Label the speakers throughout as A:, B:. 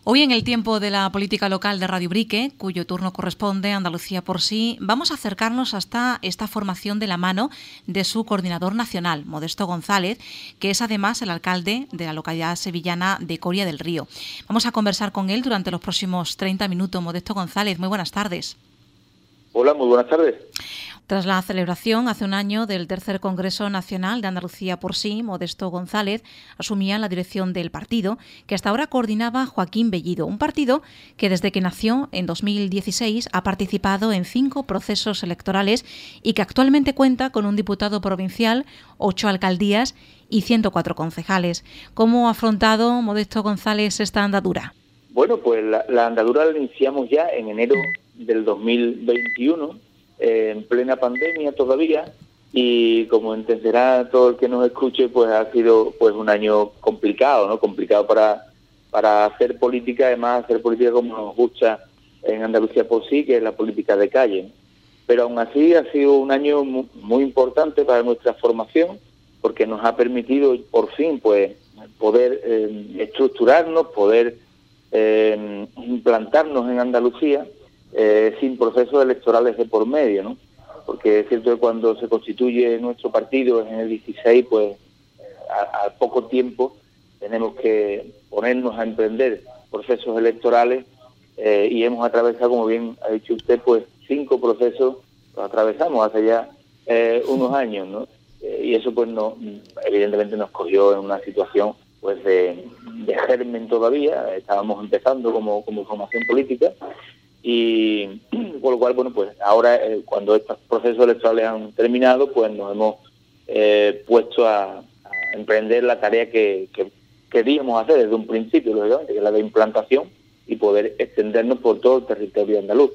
A: Hoy en el tiempo de la política local de Radio Brique, cuyo turno corresponde a Andalucía por sí, vamos a acercarnos hasta esta formación de la mano de su coordinador nacional, Modesto González, que es además el alcalde de la localidad sevillana de Coria del Río. Vamos a conversar con él durante los próximos 30 minutos. Modesto González, muy buenas tardes.
B: Hola, muy buenas tardes.
A: Tras la celebración hace un año del tercer Congreso Nacional de Andalucía por sí, Modesto González asumía la dirección del partido, que hasta ahora coordinaba Joaquín Bellido, un partido que desde que nació en 2016 ha participado en 5 procesos electorales y que actualmente cuenta con un diputado provincial, 8 alcaldías y 104 concejales. ¿Cómo ha afrontado Modesto González esta andadura?
B: Bueno, pues la andadura la iniciamos ya en enero del 2021, en plena pandemia todavía, y como entenderá todo el que nos escuche, pues ha sido pues un año complicado, ¿no? Complicado para hacer política, además hacer política como nos gusta en Andalucía por sí, que es la política de calle. Pero aún así ha sido un año muy importante para nuestra formación, porque nos ha permitido por fin pues poder estructurarnos, poder implantarnos en Andalucía sin procesos electorales de por medio, ¿no? Porque es cierto que cuando se constituye nuestro partido en el 16, pues a poco tiempo tenemos que ponernos a emprender procesos electorales y hemos atravesado, como bien ha dicho usted, pues 5 procesos, los atravesamos hace ya unos años, ¿no? Y eso pues no, evidentemente nos cogió en una situación pues de germen todavía, estábamos empezando como formación política, y por lo cual, bueno, pues ahora cuando estos procesos electorales han terminado, pues nos hemos puesto a emprender la tarea que queríamos hacer desde un principio, lógicamente, que es la de implantación y poder extendernos por todo el territorio andaluz.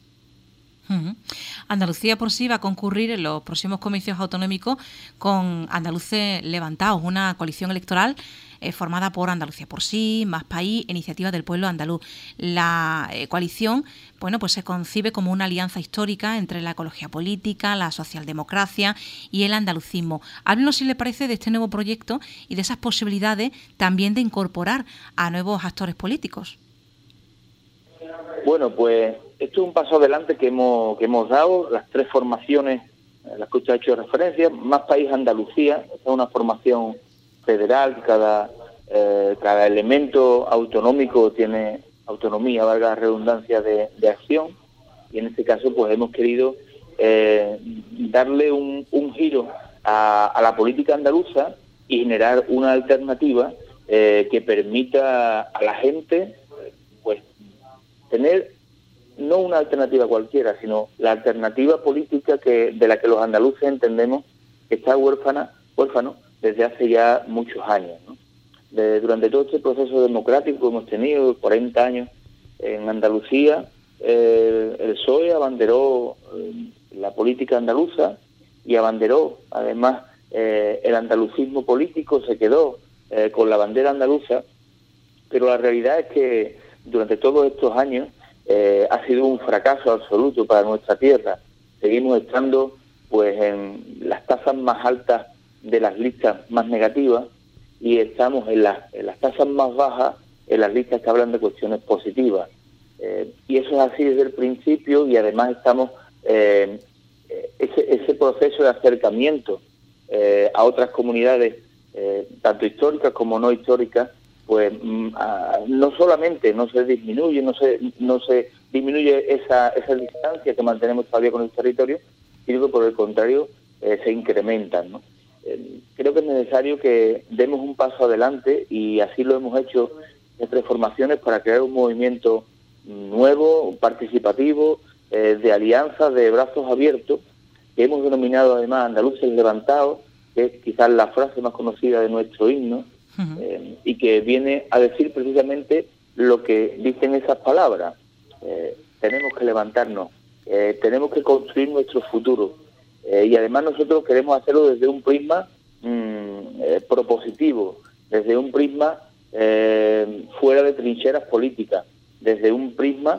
A: Andalucía por sí va a concurrir en los próximos comicios autonómicos con Andaluces Levantados, una coalición electoral formada por Andalucía por sí, Más País, Iniciativa del Pueblo Andaluz. La coalición, bueno, pues se concibe como una alianza histórica entre la ecología política, la socialdemocracia y el andalucismo. Háblenos, si le parece, de este nuevo proyecto y de esas posibilidades también de incorporar a nuevos actores políticos.
B: Bueno, pues esto es un paso adelante que hemos dado, las 3 formaciones a las que usted ha hecho referencia. Más País Andalucía, es una formación federal, cada elemento autonómico tiene autonomía, valga la redundancia, de acción, y en este caso pues hemos querido darle un giro a la política andaluza y generar una alternativa que permita a la gente pues tener no una alternativa cualquiera, sino la alternativa política de la que los andaluces entendemos que está huérfano desde hace ya muchos años, ¿no? Durante todo este proceso democrático que hemos tenido, 40 años en Andalucía, el PSOE abanderó la política andaluza y abanderó, además, el andalucismo político, se quedó con la bandera andaluza, pero la realidad es que durante todos estos años ha sido un fracaso absoluto para nuestra tierra. Seguimos estando pues en las tasas más altas de las listas más negativas y estamos en las tasas más bajas en las listas que hablan de cuestiones positivas. Y eso es así desde el principio, y además estamos ese proceso de acercamiento a otras comunidades, tanto históricas como no históricas, pues no solamente no se disminuye, no se disminuye esa distancia que mantenemos todavía con el territorio, sino que por el contrario se incrementan, ¿no? Creo que es necesario que demos un paso adelante, y así lo hemos hecho en 3 formaciones, para crear un movimiento nuevo, participativo, de alianzas, de brazos abiertos, que hemos denominado además Andaluces Levantados, que es quizás la frase más conocida de nuestro himno, y que viene a decir precisamente lo que dicen esas palabras. Tenemos que levantarnos, tenemos que construir nuestro futuro, y además nosotros queremos hacerlo desde un prisma propositivo, desde un prisma fuera de trincheras políticas, desde un prisma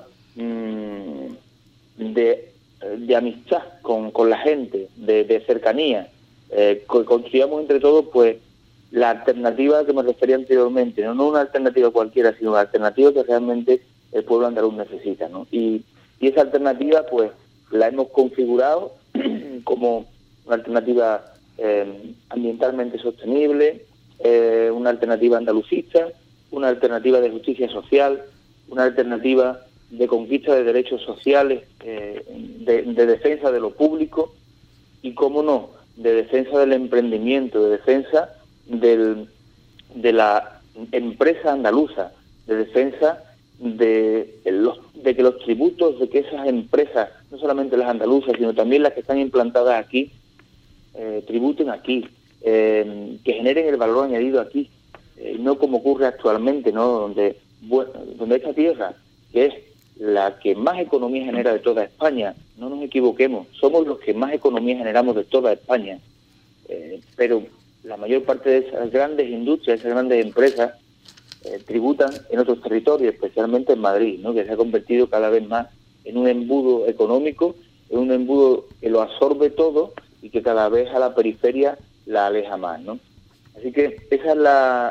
B: de amistad con la gente, de cercanía, que construyamos entre todos pues la alternativa que me refería anteriormente, no una alternativa cualquiera, sino una alternativa que realmente el pueblo andaluz necesita, ¿no? Y esa alternativa, pues, la hemos configurado como una alternativa ambientalmente sostenible, una alternativa andalucista, una alternativa de justicia social, una alternativa de conquista de derechos sociales, de defensa de lo público y, cómo no, de defensa del emprendimiento, de defensa de la empresa andaluza, de defensa de que los tributos, de que esas empresas, no solamente las andaluzas, sino también las que están implantadas aquí, tributen aquí, que generen el valor añadido aquí, no como ocurre actualmente, ¿no? Donde esta tierra, que es la que más economía genera de toda España, no nos equivoquemos, somos los que más economía generamos de toda España, pero la mayor parte de esas grandes industrias, esas grandes empresas, tributan en otros territorios, especialmente en Madrid, ¿no? Que se ha convertido cada vez más en un embudo económico, en un embudo que lo absorbe todo y que cada vez a la periferia la aleja más, ¿no? Así que esa es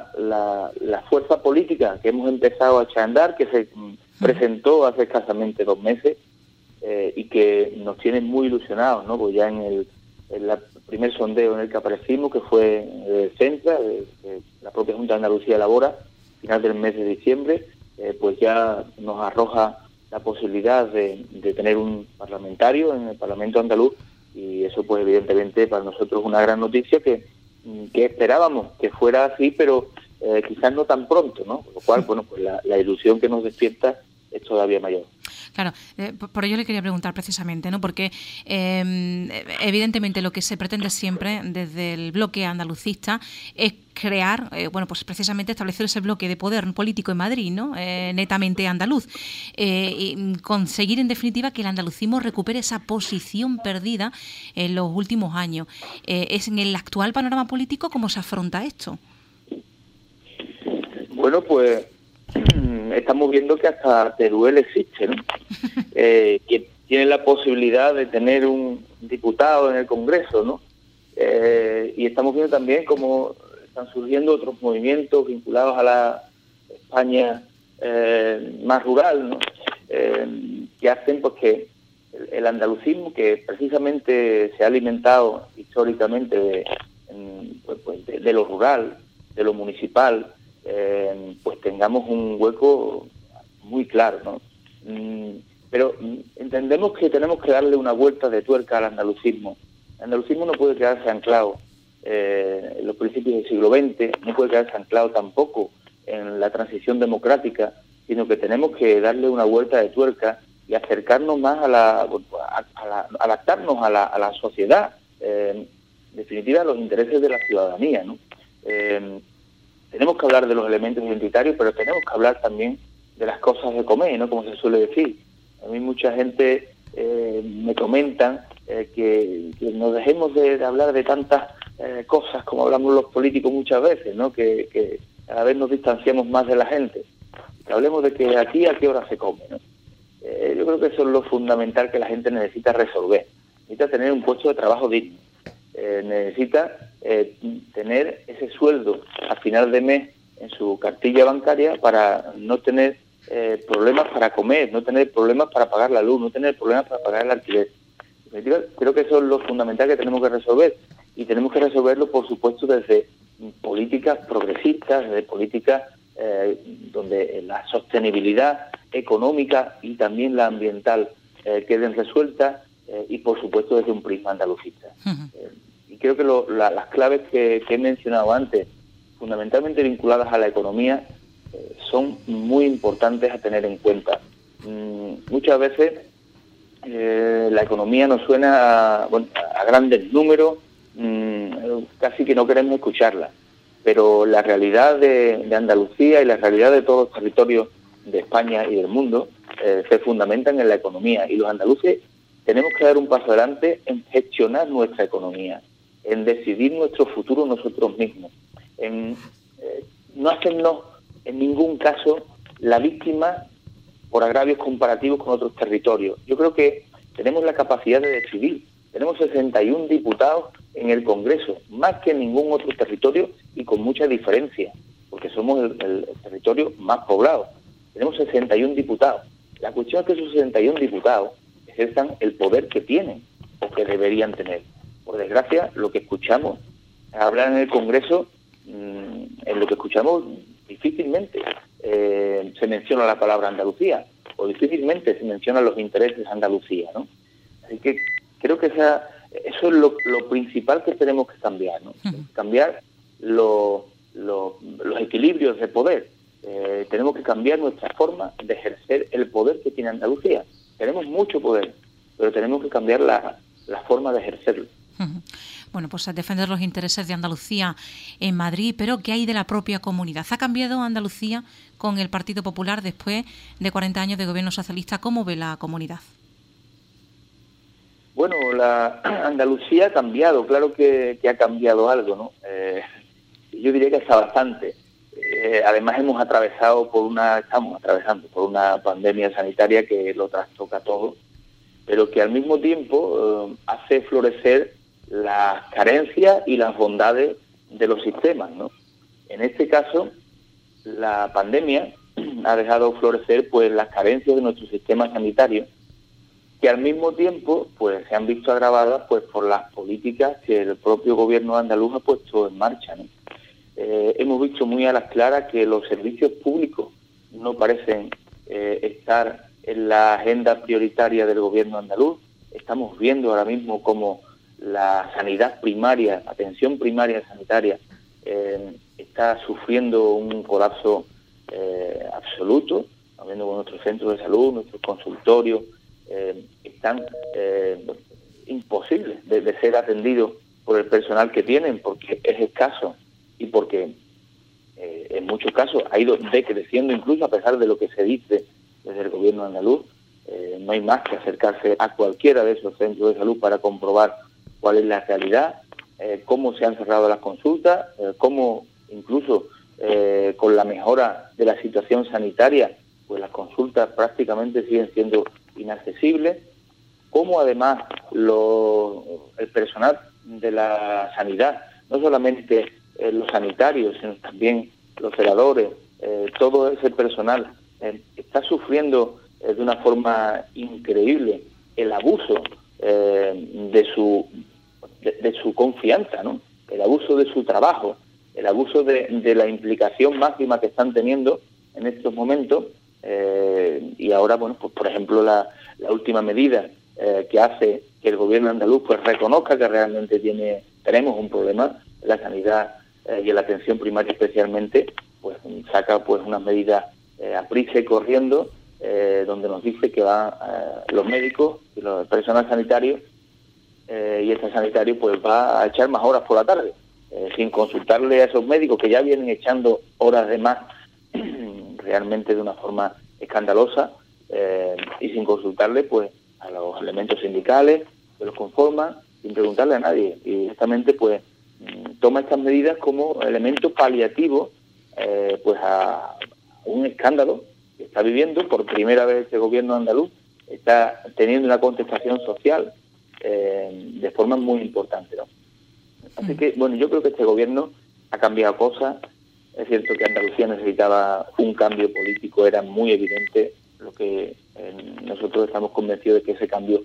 B: la fuerza política que hemos empezado a echar a andar, que se presentó hace escasamente 2 meses y que nos tiene muy ilusionados, ¿no? Pues ya en el primer sondeo en el que aparecimos, que fue el Centra, la propia Junta de Andalucía elabora, final del mes de diciembre, pues ya nos arroja la posibilidad de tener un parlamentario en el Parlamento andaluz, y eso pues evidentemente para nosotros es una gran noticia que esperábamos que fuera así, pero quizás no tan pronto, ¿no? Por lo cual, bueno, pues la ilusión que nos despierta es todavía mayor.
A: Claro, por ello le quería preguntar precisamente, ¿no? Porque evidentemente lo que se pretende siempre desde el bloque andalucista es crear, bueno, pues precisamente establecer ese bloque de poder político en Madrid, ¿no? Netamente andaluz, y conseguir en definitiva que el andalucismo recupere esa posición perdida en los últimos años. ¿Es en el actual panorama político cómo se afronta esto?
B: Bueno, pues estamos viendo que hasta Teruel existe, ¿no? Que tiene la posibilidad de tener un diputado en el Congreso, ¿no? Y estamos viendo también cómo están surgiendo otros movimientos vinculados a la España más rural, ¿no? Que hacen pues que el andalucismo, que precisamente se ha alimentado históricamente de lo rural, de lo municipal, pues tengamos un hueco muy claro, ¿no? Pero entendemos que tenemos que darle una vuelta de tuerca al andalucismo. El andalucismo no puede quedarse anclado en los principios del siglo XX, no puede quedarse anclado tampoco en la transición democrática, sino que tenemos que darle una vuelta de tuerca y acercarnos más adaptarnos a la sociedad, en definitiva a los intereses de la ciudadanía, ¿no? Tenemos que hablar de los elementos identitarios, pero tenemos que hablar también de las cosas de comer, ¿no? Como se suele decir. A mí mucha gente me comentan que nos dejemos de hablar de tantas cosas como hablamos los políticos muchas veces, ¿no? Que cada vez nos distanciamos más de la gente. Que hablemos de que aquí a qué hora se come, ¿no? Yo creo que eso es lo fundamental que la gente necesita resolver. Necesita tener un puesto de trabajo digno. Necesita tener ese sueldo a final de mes en su cartilla bancaria para no tener problemas para comer, no tener problemas para pagar la luz, no tener problemas para pagar el alquiler. Creo que eso es lo fundamental que tenemos que resolver, y tenemos que resolverlo, por supuesto, desde políticas progresistas, desde políticas donde la sostenibilidad económica y también la ambiental queden resueltas, y por supuesto desde un prisma andalucista. Y creo que las claves que he mencionado antes, fundamentalmente vinculadas a la economía, son muy importantes a tener en cuenta. Muchas veces la economía nos suena a grandes números, casi que no queremos escucharla, pero la realidad de Andalucía y la realidad de todos los territorios de España y del mundo se fundamentan en la economía, y los andaluces tenemos que dar un paso adelante en gestionar nuestra economía, en decidir nuestro futuro nosotros mismos, en no hacernos en ningún caso la víctima por agravios comparativos con otros territorios. Yo creo que tenemos la capacidad de decidir. Tenemos 61 diputados en el Congreso, más que en ningún otro territorio, y con mucha diferencia, porque somos el territorio más poblado. Tenemos 61 diputados. La cuestión es que esos 61 diputados ejerzan el poder que tienen o que deberían tener. Por desgracia, lo que escuchamos hablar en el Congreso, en lo que escuchamos difícilmente se menciona la palabra Andalucía, o difícilmente se mencionan los intereses de Andalucía, ¿no? Así que creo que eso es lo principal que tenemos que cambiar, ¿no? Cambiar los equilibrios de poder. Tenemos que cambiar nuestra forma de ejercer el poder que tiene Andalucía. Tenemos mucho poder, pero tenemos que cambiar la forma de ejercerlo.
A: Bueno, pues a defender los intereses de Andalucía en Madrid, pero ¿qué hay de la propia comunidad? ¿Ha cambiado Andalucía con el Partido Popular después de 40 años de gobierno socialista? ¿Cómo ve la comunidad?
B: Bueno, la Andalucía ha cambiado, claro que ha cambiado algo, ¿no? Yo diría que está bastante. Además estamos atravesando por una pandemia sanitaria que lo trastoca todo, pero que al mismo tiempo hace florecer las carencias y las bondades de los sistemas, ¿no? En este caso, la pandemia ha dejado florecer pues las carencias de nuestro sistema sanitario, que al mismo tiempo pues se han visto agravadas pues por las políticas que el propio gobierno andaluz ha puesto en marcha, ¿no? Hemos visto muy a las claras que los servicios públicos no parecen estar en la agenda prioritaria del gobierno andaluz. Estamos viendo ahora mismo cómo la sanidad primaria, atención primaria sanitaria, está sufriendo un colapso absoluto. Estamos viendo con nuestros centros de salud, nuestros consultorios, están imposibles de ser atendidos por el personal que tienen, porque es escaso y porque en muchos casos ha ido decreciendo, incluso a pesar de lo que se dice desde el gobierno andaluz. No hay más que acercarse a cualquiera de esos centros de salud para comprobar cuál es la realidad, cómo se han cerrado las consultas, cómo incluso con la mejora de la situación sanitaria, pues las consultas prácticamente siguen siendo inaccesibles, cómo además el personal de la sanidad, no solamente los sanitarios, sino también los celadores, todo ese personal está sufriendo de una forma increíble el abuso de su confianza, ¿no? El abuso de su trabajo, el abuso de la implicación máxima que están teniendo en estos momentos. Y ahora, bueno, pues por ejemplo la última medida que hace que el gobierno andaluz pues reconozca que realmente tenemos un problema en la sanidad y en la atención primaria especialmente, pues saca pues unas medidas a prisa y corriendo, donde nos dice que van los médicos y los personal sanitario y este sanitario pues va a echar más horas por la tarde, sin consultarle a esos médicos que ya vienen echando horas de más realmente de una forma escandalosa, y sin consultarle pues a los elementos sindicales que los conforman, sin preguntarle a nadie, y directamente pues toma estas medidas como elemento paliativo pues a un escándalo que está viviendo. Por primera vez el gobierno andaluz está teniendo una contestación social de forma muy importante, ¿no? Así que, bueno, yo creo que este gobierno ha cambiado cosas. Es cierto que Andalucía necesitaba un cambio político, era muy evidente. Lo que nosotros estamos convencidos de que ese cambio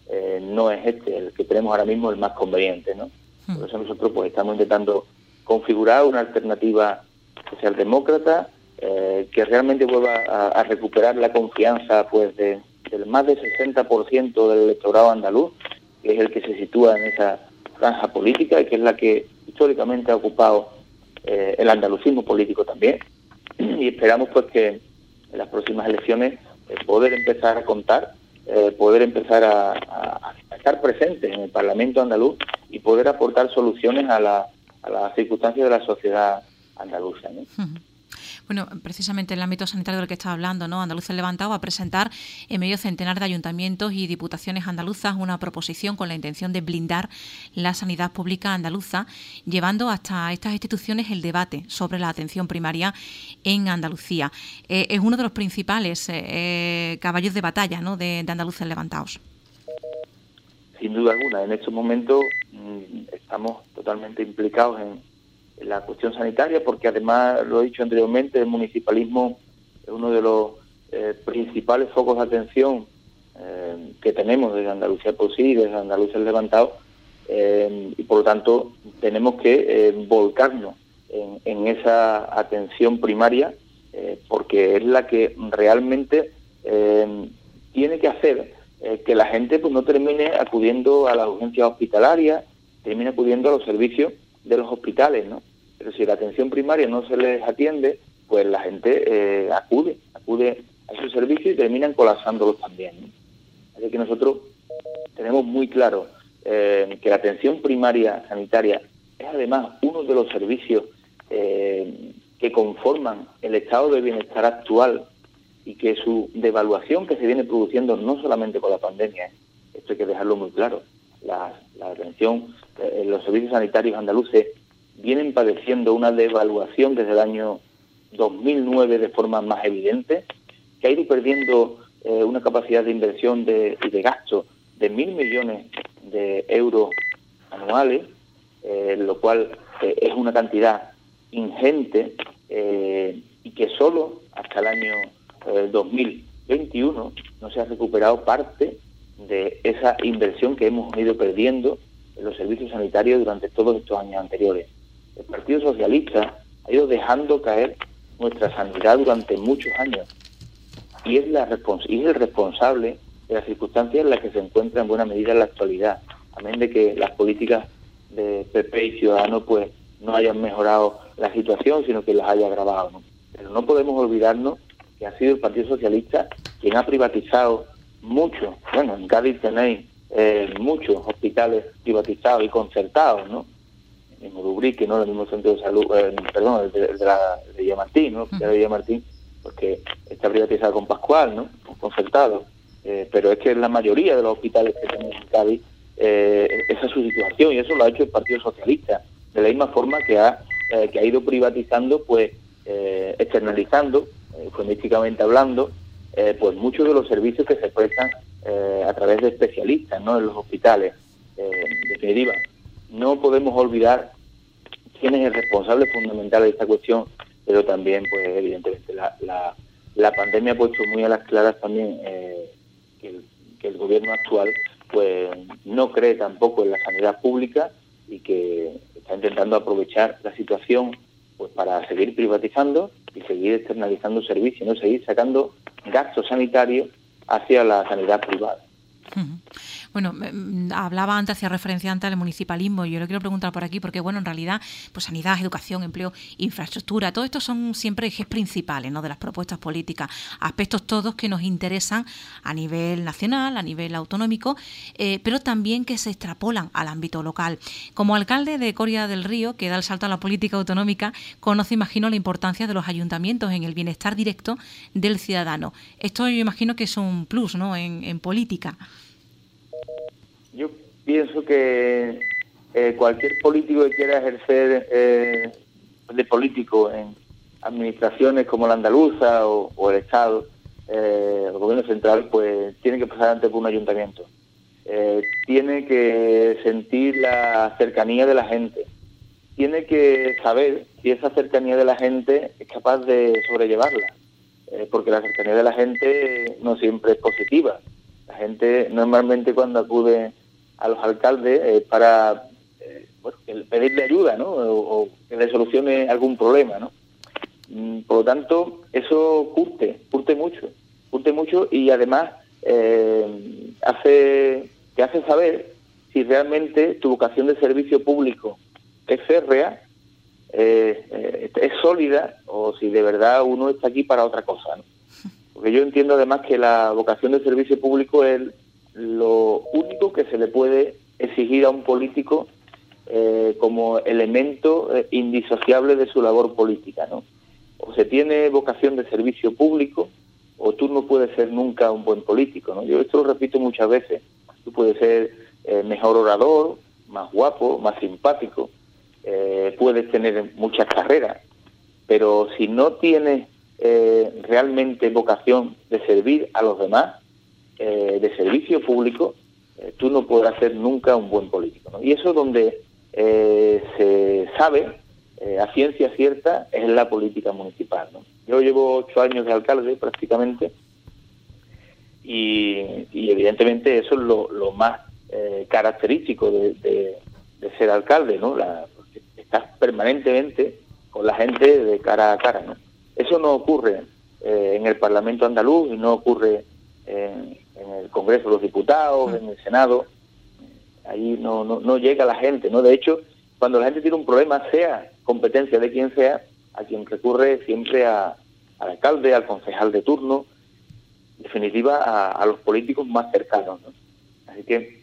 B: no es el que tenemos ahora mismo, el más conveniente, ¿no? Por eso nosotros pues estamos intentando configurar una alternativa socialdemócrata que realmente vuelva a recuperar la confianza pues del más del 60% del electorado andaluz, que es el que se sitúa en esa franja política y que es la que históricamente ha ocupado el andalucismo político también. Y esperamos pues que en las próximas elecciones poder empezar a contar, poder empezar a estar presentes en el Parlamento andaluz y poder aportar soluciones a las circunstancias de la sociedad andaluza, ¿no?
A: Bueno, precisamente en el ámbito sanitario del que estaba hablando, ¿no? Andalucía Levantado va a presentar en medio centenar de ayuntamientos y diputaciones andaluzas una proposición con la intención de blindar la sanidad pública andaluza, llevando hasta estas instituciones el debate sobre la atención primaria en Andalucía. Es uno de los principales caballos de batalla, ¿no?, de Andalucía Levantados.
B: Sin duda alguna, en estos momentos estamos totalmente implicados la cuestión sanitaria, porque además, lo he dicho anteriormente, el municipalismo es uno de los principales focos de atención que tenemos desde Andalucía por sí, desde Andalucía Levantado, y por lo tanto tenemos que volcarnos en esa atención primaria, porque es la que realmente tiene que hacer que la gente pues no termine acudiendo a las urgencias hospitalarias, termine acudiendo a los servicios de los hospitales, ¿no? Pero si la atención primaria no se les atiende, pues la gente acude a esos servicios y terminan colapsándolos también, ¿no? Así que nosotros tenemos muy claro que la atención primaria sanitaria es además uno de los servicios que conforman el estado de bienestar actual, y que su devaluación que se viene produciendo no solamente con la pandemia, esto hay que dejarlo muy claro, la atención, los servicios sanitarios andaluces vienen padeciendo una devaluación desde el año 2009 de forma más evidente, que ha ido perdiendo una capacidad de inversión y de gasto de 1.000 millones de euros anuales, lo cual es una cantidad ingente, y que solo hasta el año 2021 no se ha recuperado parte de esa inversión que hemos ido perdiendo en los servicios sanitarios durante todos estos años anteriores. El Partido Socialista ha ido dejando caer nuestra sanidad durante muchos años, y es el responsable de las circunstancias en las que se encuentra en buena medida en la actualidad, a menos de que las políticas de PP y Ciudadanos pues no hayan mejorado la situación, sino que las haya agravado, ¿no? Pero no podemos olvidarnos que ha sido el Partido Socialista quien ha privatizado mucho. Bueno, en Cádiz tenéis muchos hospitales privatizados y concertados, ¿no? El mismo Dubrique, ¿no? El mismo centro de salud, el de Villamartín, ¿no? El de Villamartín, porque está privatizado con Pascual, ¿no? Concertado. Pero es que en la mayoría de los hospitales que tenemos en Cádiz, esa es su situación, y eso lo ha hecho el Partido Socialista, de la misma forma que ha ido privatizando, pues externalizando, eufemísticamente hablando, pues muchos de los servicios que se prestan a través de especialistas, ¿no? En los hospitales. En definitiva, no podemos olvidar quién es el responsable fundamental de esta cuestión, pero también, pues evidentemente, la pandemia ha puesto muy a las claras también que el gobierno actual pues no cree tampoco en la sanidad pública, y que está intentando aprovechar la situación pues para seguir privatizando y seguir externalizando servicios, no seguir sacando gastos sanitarios hacia la sanidad privada.
A: Bueno, hablaba antes, hacía referencia antes al municipalismo, y yo le quiero preguntar por aquí, porque bueno, en realidad, pues sanidad, educación, empleo, infraestructura, todo esto son siempre ejes principales, ¿no?, de las propuestas políticas, aspectos todos que nos interesan a nivel nacional, a nivel autonómico, pero también que se extrapolan al ámbito local. Como alcalde de Coria del Río, que da el salto a la política autonómica, conoce, imagino, la importancia de los ayuntamientos en el bienestar directo del ciudadano. Esto yo imagino que es un plus, ¿no?, en política.
B: Yo pienso que cualquier político que quiera ejercer de político en administraciones como la andaluza o el Estado, el gobierno central, pues tiene que pasar antes por un ayuntamiento. Tiene que sentir la cercanía de la gente. Tiene que saber si esa cercanía de la gente es capaz de sobrellevarla. Porque la cercanía de la gente no siempre es positiva. La gente normalmente cuando acude a los alcaldes para pedirle ayuda, ¿no? O que le solucione algún problema, ¿no? Por lo tanto, eso curte mucho, y además te hace saber si realmente tu vocación de servicio público es férrea, es sólida, o si de verdad uno está aquí para otra cosa, ¿no? Porque yo entiendo además que la vocación de servicio público es lo único que se le puede exigir a un político como elemento indisociable de su labor política, ¿no? O se tiene vocación de servicio público, o tú no puedes ser nunca un buen político, ¿no? Yo esto lo repito muchas veces. Tú puedes ser mejor orador, más guapo, más simpático, puedes tener muchas carreras, pero si no tienes realmente vocación de servir a los demás, de servicio público, tú no podrás ser nunca un buen político, ¿no? Y eso es donde se sabe a ciencia cierta es la política municipal, ¿no? Yo llevo 8 años de alcalde prácticamente y evidentemente eso es lo más característico de ser alcalde, ¿no? Porque estás permanentemente con la gente de cara a cara, ¿no? Eso no ocurre en el Parlamento andaluz y no ocurre en el Congreso de los Diputados, en el Senado. Ahí no llega la gente, ¿no? De hecho, cuando la gente tiene un problema, sea competencia de quien sea, a quien recurre siempre al alcalde, al concejal de turno, en definitiva a los políticos más cercanos, ¿no? Así que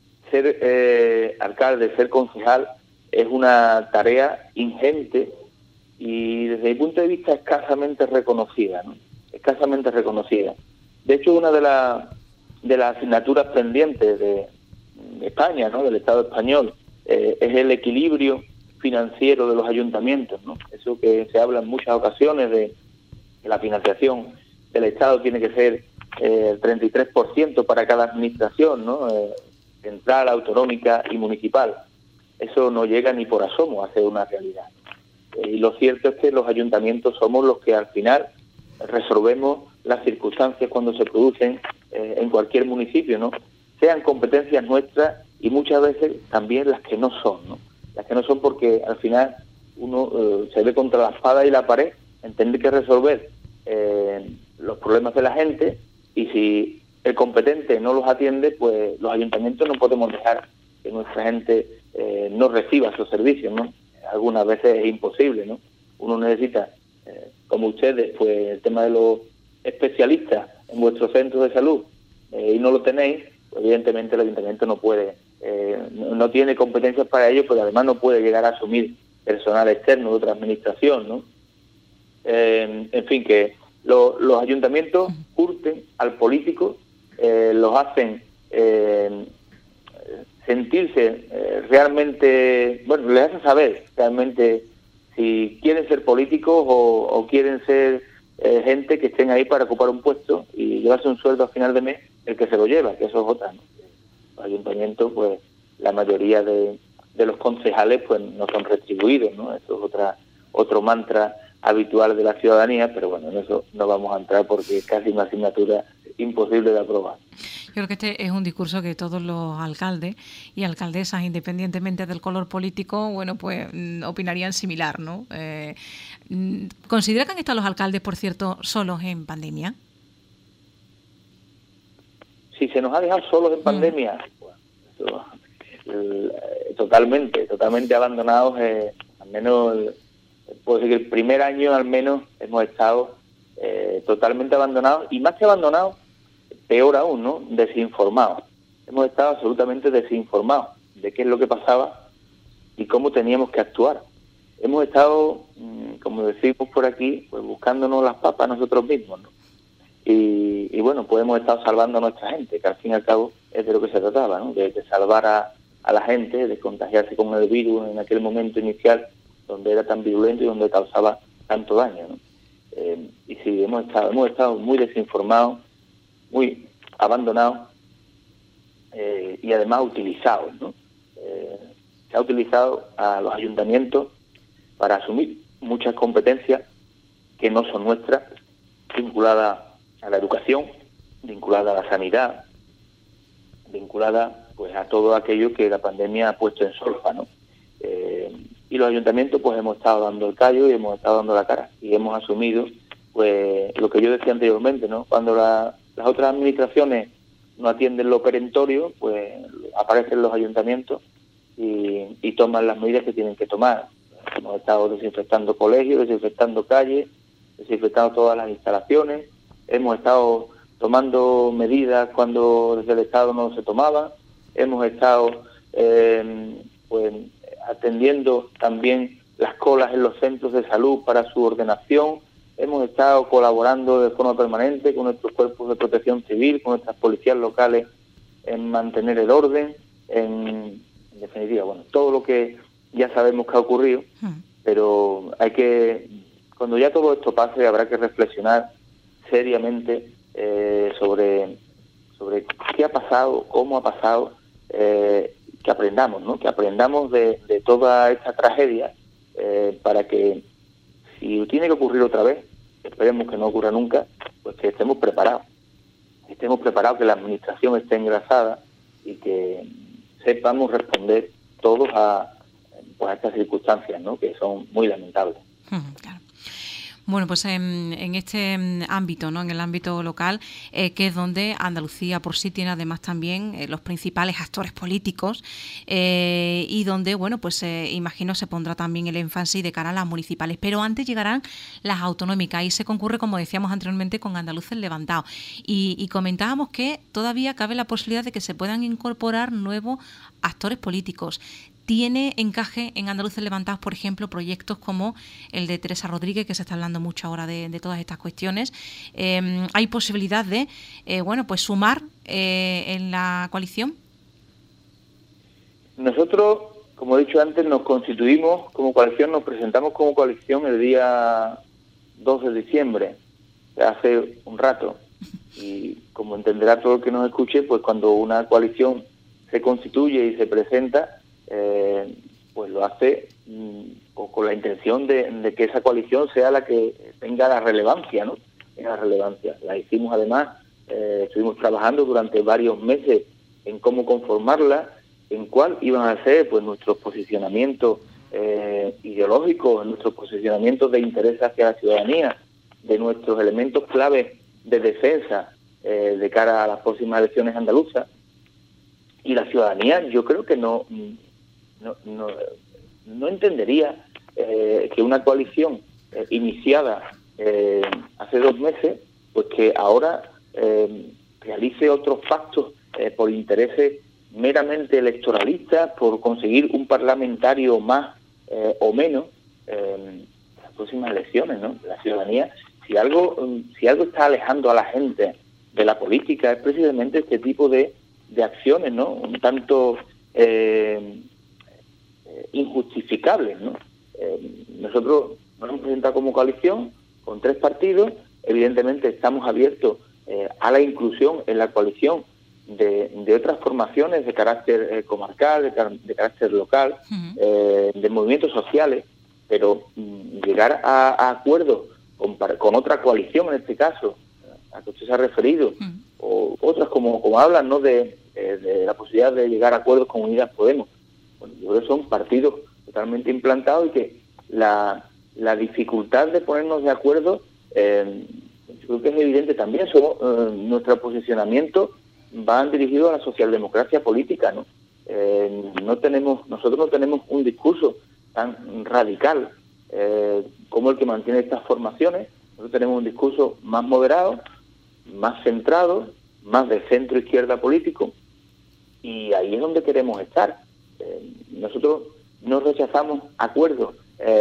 B: ser alcalde, ser concejal es una tarea ingente y desde mi punto de vista escasamente reconocida, ¿no? Escasamente reconocida. De hecho, una de las asignaturas pendientes de España, ¿no? Del Estado español, es el equilibrio financiero de los ayuntamientos, ¿no? Eso que se habla en muchas ocasiones de que la financiación del Estado tiene que ser el 33% para cada administración, ¿no? Central, autonómica y municipal. Eso no llega ni por asomo a ser una realidad. Y lo cierto es que los ayuntamientos somos los que al final resolvemos las circunstancias cuando se producen en cualquier municipio, ¿no? Sean competencias nuestras y muchas veces también las que no son, ¿no? Las que no son porque al final uno se ve contra la espada y la pared, entiende que resolver los problemas de la gente y si el competente no los atiende, pues los ayuntamientos no podemos dejar que nuestra gente no reciba esos servicios, ¿no? Algunas veces es imposible, ¿no? Uno necesita, como ustedes, pues el tema de los especialistas en vuestros centros de salud y no lo tenéis, pues evidentemente el ayuntamiento no puede, no tiene competencias para ello, pero además no puede llegar a asumir personal externo de otra administración, ¿no? En fin, que los ayuntamientos curten al político, los hacen sentirse realmente, bueno, les hacen saber realmente si quieren ser políticos o quieren ser gente que estén ahí para ocupar un puesto y llevarse un sueldo al final de mes el que se lo lleva, que eso es otra, ¿no? Los ayuntamientos, pues la mayoría de los concejales pues no son retribuidos, ¿no? Eso es otro mantra habitual de la ciudadanía, pero bueno, en eso no vamos a entrar porque es casi una asignatura imposible de aprobar.
A: Yo creo que este es un discurso que todos los alcaldes y alcaldesas, independientemente del color político, bueno, pues opinarían similar, ¿no? ¿Considera que han estado los alcaldes, por cierto, solos en pandemia?
B: Si se nos ha dejado solos en pandemia, bueno, totalmente abandonados, al menos, puedo decir que el primer año al menos hemos estado totalmente abandonados, y más que abandonados, peor aún, ¿no? Desinformados. Hemos estado absolutamente desinformados de qué es lo que pasaba y cómo teníamos que actuar. Hemos estado, como decimos por aquí, pues buscándonos las papas nosotros mismos, ¿no? Y bueno, pues hemos estado salvando a nuestra gente, que al fin y al cabo es de lo que se trataba, ¿no? De salvar a la gente, de contagiarse con el virus en aquel momento inicial donde era tan virulento y donde causaba tanto daño, ¿no? Y sí, hemos estado muy desinformados, muy abandonados y además utilizados, ¿no? Se ha utilizado a los ayuntamientos para asumir muchas competencias que no son nuestras, vinculadas a la educación, vinculadas a la sanidad, vinculadas pues a todo aquello que la pandemia ha puesto en solfa, ¿no? Y los ayuntamientos pues hemos estado dando el callo y hemos estado dando la cara y hemos asumido pues lo que yo decía anteriormente, ¿no? Cuando las otras administraciones no atienden lo perentorio, pues aparecen los ayuntamientos y toman las medidas que tienen que tomar. Hemos estado desinfectando colegios, desinfectando calles, desinfectando todas las instalaciones, hemos estado tomando medidas cuando desde el Estado no se tomaban, hemos estado pues atendiendo también las colas en los centros de salud para su ordenación, hemos estado colaborando de forma permanente con nuestros cuerpos de protección civil, con nuestras policías locales en mantener el orden, en definitiva, bueno, todo lo que ya sabemos que ha ocurrido, pero cuando ya todo esto pase, habrá que reflexionar seriamente sobre qué ha pasado, cómo ha pasado, que aprendamos, ¿no? Que aprendamos de toda esta tragedia para que, si tiene que ocurrir otra vez, esperemos que no ocurra nunca, pues que estemos preparados, que la administración esté engrasada y que sepamos responder todos a estas circunstancias, ¿no?, que son muy lamentables.
A: Claro. Bueno, pues en este ámbito, ¿no?, en el ámbito local, que es donde Andalucía por sí tiene además también los principales actores políticos y donde, bueno, pues imagino se pondrá también el énfasis de cara a las municipales. Pero antes llegarán las autonómicas y se concurre, como decíamos anteriormente, con Andaluces Levantados. Y comentábamos que todavía cabe la posibilidad de que se puedan incorporar nuevos actores políticos. ¿Tiene encaje en Andaluces Levantados, por ejemplo, proyectos como el de Teresa Rodríguez, que se está hablando mucho ahora de todas estas cuestiones? ¿Hay posibilidad de pues sumar en la coalición?
B: Nosotros, como he dicho antes, nos constituimos como coalición, nos presentamos como coalición el día 2 de diciembre, hace un rato. Y como entenderá todo el que nos escuche, pues cuando una coalición se constituye y se presenta, pues lo hace con la intención de que esa coalición sea la que tenga la relevancia, ¿no? La hicimos además, estuvimos trabajando durante varios meses en cómo conformarla, en cuál iban a ser pues nuestros posicionamientos ideológicos, nuestros posicionamientos de interés hacia la ciudadanía, de nuestros elementos claves de defensa de cara a las próximas elecciones andaluzas. Y la ciudadanía, yo creo que no entendería que una coalición iniciada hace 2 meses, pues que ahora realice otros pactos por intereses meramente electoralistas, por conseguir un parlamentario más o menos en las próximas elecciones, ¿no? La ciudadanía, si algo está alejando a la gente de la política, es precisamente este tipo de acciones, ¿no?, un tanto injustificables, ¿no? Nosotros nos hemos presentado como coalición con 3 partidos. Evidentemente estamos abiertos a la inclusión en la coalición de otras formaciones de carácter comarcal, de carácter local, de movimientos sociales, pero llegar a acuerdos con otra coalición, en este caso, a que usted se ha referido, o otras como hablan, ¿no?, de la posibilidad de llegar a acuerdos con Unidas Podemos. Bueno, yo creo que son partidos totalmente implantados y que la dificultad de ponernos de acuerdo, yo creo que es evidente también. Nuestro posicionamiento van dirigidos a la socialdemocracia política, ¿no? Nosotros no tenemos un discurso tan radical como el que mantiene estas formaciones. Nosotros tenemos un discurso más moderado, más centrado, más de centro-izquierda político, y ahí es donde queremos estar. Nosotros no rechazamos acuerdos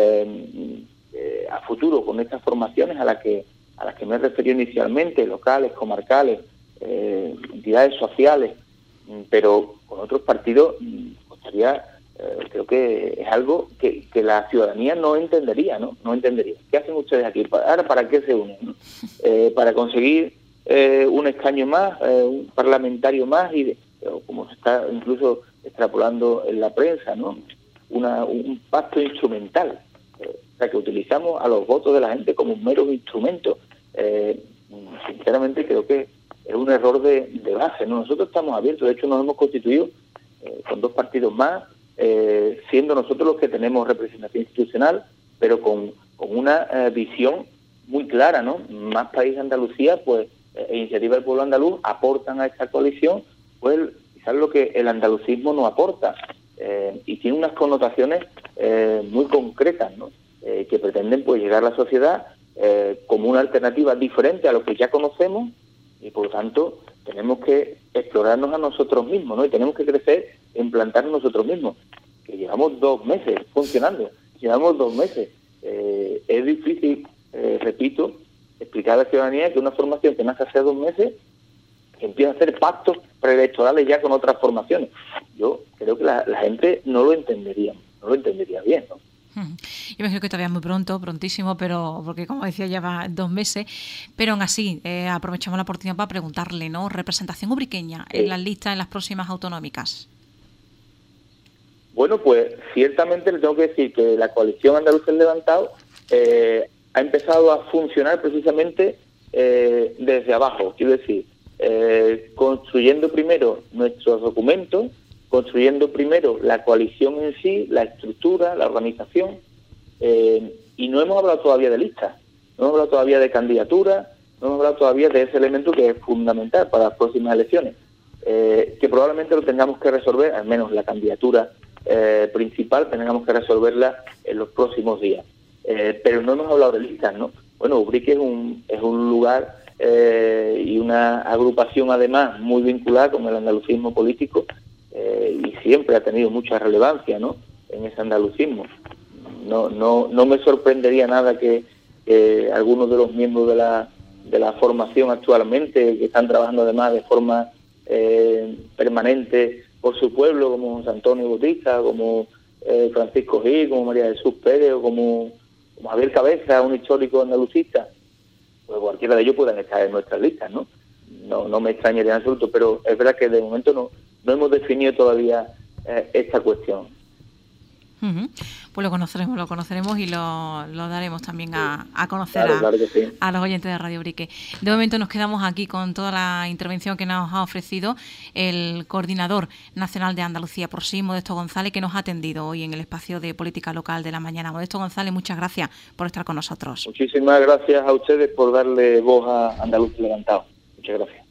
B: a futuro con estas formaciones a las que me referí inicialmente, locales, comarcales, entidades sociales, pero con otros partidos costaría, creo que es algo que la ciudadanía no entendería, ¿no? No entendería. ¿Qué hacen ustedes aquí? ¿Ahora para qué se unen, ¿no? Para conseguir un escaño más, un parlamentario más, como se está incluso extrapolando en la prensa, ¿no?, un pacto instrumental, o sea, que utilizamos a los votos de la gente como meros instrumentos. Sinceramente creo que es un error de base, ¿no? Nosotros estamos abiertos, de hecho nos hemos constituido con 2 partidos más, siendo nosotros los que tenemos representación institucional, pero con una visión muy clara, ¿no? Más País Andalucía, pues Iniciativa del Pueblo Andaluz aportan a esta coalición, pues quizás lo que el andalucismo no aporta, y tiene unas connotaciones muy concretas, ¿no?, que pretenden pues llegar a la sociedad como una alternativa diferente a lo que ya conocemos, y por lo tanto tenemos que explorarnos a nosotros mismos, ¿no?, y tenemos que crecer e implantarnos nosotros mismos, que llevamos 2 meses funcionando, es difícil, repito, explicar a la ciudadanía que una formación que nace hace 2 meses que empieza a hacer pactos preelectorales ya con otras formaciones. Yo creo que la gente no lo entendería bien, ¿no?
A: Yo imagino que todavía es muy prontísimo, pero porque como decía ya va 2 meses, pero aún así aprovechamos la oportunidad para preguntarle, ¿no?, representación ubriqueña en las listas en las próximas autonómicas.
B: Bueno, pues ciertamente le tengo que decir que la coalición Andalucía Levantado ha empezado a funcionar precisamente desde abajo, quiero decir, construyendo primero nuestros documentos, construyendo primero la coalición en sí, la estructura, la organización, y no hemos hablado todavía de listas, no hemos hablado todavía de candidatura, no hemos hablado todavía de ese elemento que es fundamental para las próximas elecciones, que probablemente lo tengamos que resolver, al menos la candidatura principal, tengamos que resolverla en los próximos días. Pero no hemos hablado de listas, ¿no? Bueno, Ubrique es un lugar y una agrupación además muy vinculada con el andalucismo político y siempre ha tenido mucha relevancia, ¿no?, en ese andalucismo. No me sorprendería nada que algunos de los miembros de la formación actualmente, que están trabajando además de forma permanente por su pueblo, como José Antonio Bautista, como Francisco Gil, como María Jesús Pérez, o como Javier Cabeza, un histórico andalucista, pues cualquiera de ellos puedan estar en nuestras listas, ¿no? No me extrañaría en absoluto, pero es verdad que de momento no hemos definido todavía esta cuestión.
A: Pues lo conoceremos y lo daremos también a conocer
B: claro que sí,
A: a los oyentes de Radio Ubrique. De momento nos quedamos aquí con toda la intervención que nos ha ofrecido el coordinador nacional de Andalucía por sí, Modesto González, que nos ha atendido hoy en el espacio de política local de la mañana. Modesto González, muchas gracias por estar con nosotros.
B: Muchísimas gracias a ustedes por darle voz a Andalucía Levantado. Muchas gracias.